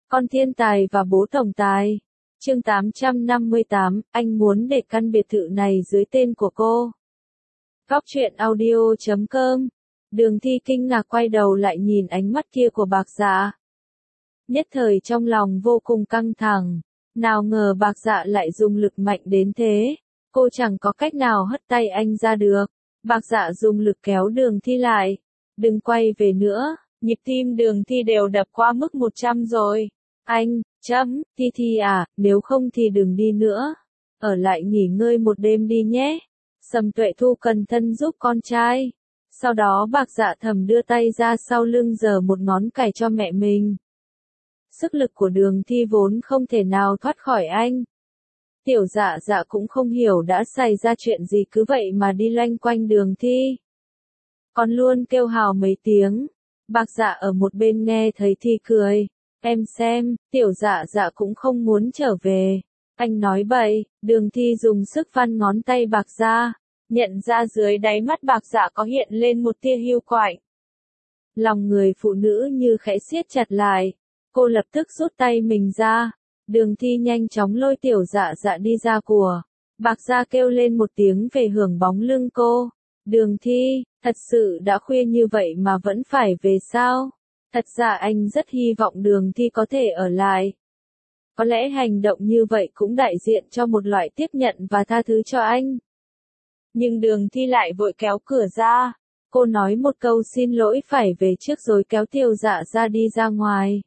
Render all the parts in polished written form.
Con thiên tài và bố tổng tài. Chương 858, anh muốn để căn biệt thự này dưới tên của cô. Góc truyện audio.com. Đường Thi kinh ngạc quay đầu lại nhìn ánh mắt kia của Bạc Dạ. Nhất thời trong lòng vô cùng căng thẳng. Nào ngờ Bạc Dạ lại dùng lực mạnh đến thế. Cô chẳng có cách nào hất tay anh ra được. Bạc Dạ dùng lực kéo Đường Thi lại. Đừng quay về nữa. Nhịp tim Đường Thi đều đập qua mức 100 rồi. Anh, Thi à, nếu không thì đừng đi nữa. Ở lại nghỉ ngơi một đêm đi nhé. Sầm Tuệ Thu cẩn thận giúp con trai. Sau đó Bạc Dạ thầm đưa tay ra sau lưng giở một ngón cày cho mẹ mình. Sức lực của Đường Thi vốn không thể nào thoát khỏi anh. Tiểu Dạ Dạ cũng không hiểu đã xảy ra chuyện gì cứ vậy mà đi loanh quanh Đường Thi. Còn luôn kêu hào mấy tiếng. Bạc Dạ ở một bên nghe thấy thì cười. Em xem, Tiểu Dạ Dạ cũng không muốn trở về. Anh nói bậy. Đường Thi dùng sức văn ngón tay Bạc Dạ. Nhận ra dưới đáy mắt Bạc Dạ có hiện lên một tia hiu quạnh. Lòng người phụ nữ như khẽ siết chặt lại. Cô lập tức rút tay mình ra. Đường Thi nhanh chóng lôi Tiểu Dạ Dạ đi ra của. Bạc Dạ kêu lên một tiếng về hưởng bóng lưng cô. Đường Thi, thật sự đã khuya như vậy mà vẫn phải về sao? Thật ra anh rất hy vọng Đường Thi có thể ở lại. Có lẽ hành động như vậy cũng đại diện cho một loại tiếp nhận và tha thứ cho anh. Nhưng Đường Thi lại vội kéo cửa ra. Cô nói một câu xin lỗi phải về trước rồi kéo Tiểu Dạ Dạ đi ra ngoài.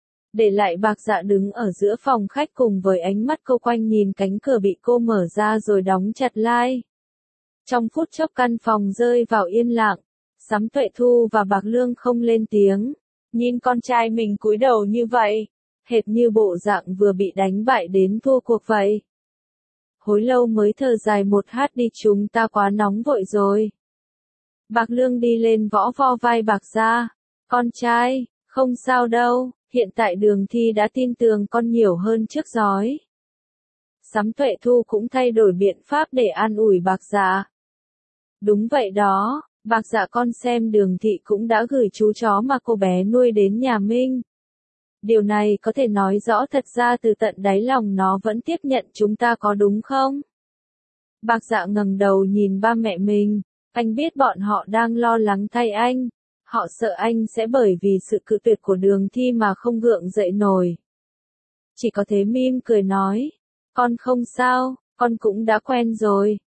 Để lại Bạc Dạ đứng ở giữa phòng khách cùng với ánh mắt cô quanh nhìn cánh cửa bị cô mở ra rồi đóng chặt lại. Trong phút chốc căn phòng rơi vào yên lặng. Sắm Tuệ Thu và Bạc Lương không lên tiếng. Nhìn con trai mình cúi đầu như vậy. Hệt như bộ dạng vừa bị đánh bại đến thua cuộc vậy. Hồi lâu mới thở dài một hát đi, chúng ta quá nóng vội rồi. Bạc Lương đi lên võ vo vai Bạc Dạ. Con trai, không sao đâu, hiện tại Đường Thi đã tin tưởng con nhiều hơn trước rồi. Sắm Tuệ Thu cũng thay đổi biện pháp để an ủi Bạc Dạ. Đúng vậy đó, Bạc Dạ con xem Đường Thị cũng đã gửi chú chó mà cô bé nuôi đến nhà Minh. Điều này có thể nói rõ thật ra từ tận đáy lòng nó vẫn tiếp nhận chúng ta có đúng không? Bạc Dạ ngẩng đầu nhìn ba mẹ mình, anh biết bọn họ đang lo lắng thay anh. Họ sợ anh sẽ bởi vì sự cự tuyệt của Đường Thi mà không gượng dậy nổi. Chỉ có thế mỉm cười nói, con không sao, con cũng đã quen rồi,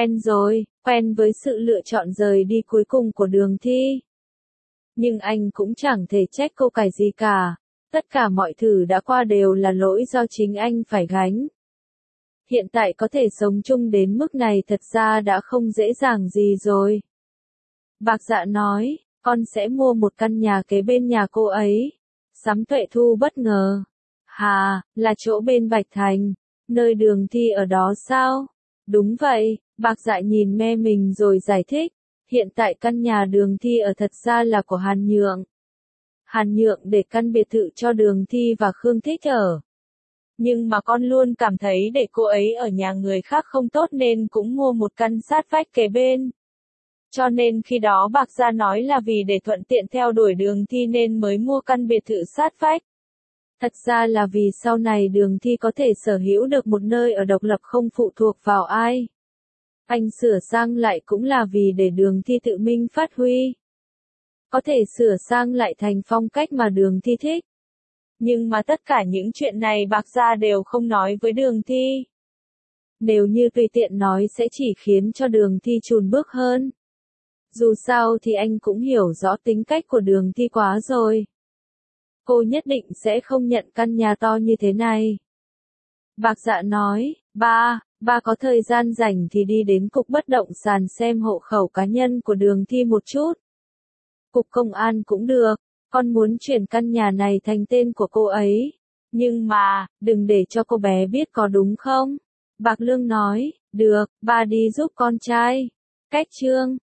quen với sự lựa chọn rời đi cuối cùng của Đường Thi. Nhưng anh cũng chẳng thể trách cô cái gì cả, tất cả mọi thứ đã qua đều là lỗi do chính anh phải gánh. Hiện tại có thể sống chung đến mức này thật ra đã không dễ dàng gì rồi. Bạc Dạ nói, con sẽ mua một căn nhà kế bên nhà cô ấy. Sắm Tuệ Thu bất ngờ. Hà, là chỗ bên Bạch Thành, nơi Đường Thi ở đó sao? Đúng vậy, Bạc Dạ nhìn me mình rồi giải thích. Hiện tại căn nhà Đường Thi ở thật ra là của Hàn Nhượng. Hàn Nhượng để căn biệt thự cho Đường Thi và Khương Thích ở. Nhưng mà con luôn cảm thấy để cô ấy ở nhà người khác không tốt nên cũng mua một căn sát vách kế bên. Cho nên khi đó Bạc Dạ nói là vì để thuận tiện theo đuổi Đường Thi nên mới mua căn biệt thự sát vách. Thật ra là vì sau này Đường Thi có thể sở hữu được một nơi ở độc lập không phụ thuộc vào ai. Anh sửa sang lại cũng là vì để Đường Thi tự mình phát huy. Có thể sửa sang lại thành phong cách mà Đường Thi thích. Nhưng mà tất cả những chuyện này Bạc Dạ đều không nói với Đường Thi. Nếu như tùy tiện nói sẽ chỉ khiến cho Đường Thi chùn bước hơn. Dù sao thì anh cũng hiểu rõ tính cách của Đường Thi quá rồi. Cô nhất định sẽ không nhận căn nhà to như thế này. Bạc Dạ nói, ba có thời gian rảnh thì đi đến cục bất động sản xem hộ khẩu cá nhân của Đường Thi một chút. Cục công an cũng được, con muốn chuyển căn nhà này thành tên của cô ấy. Nhưng mà, đừng để cho cô bé biết có đúng không? Bạc Lương nói, được, ba đi giúp con trai. Cách chương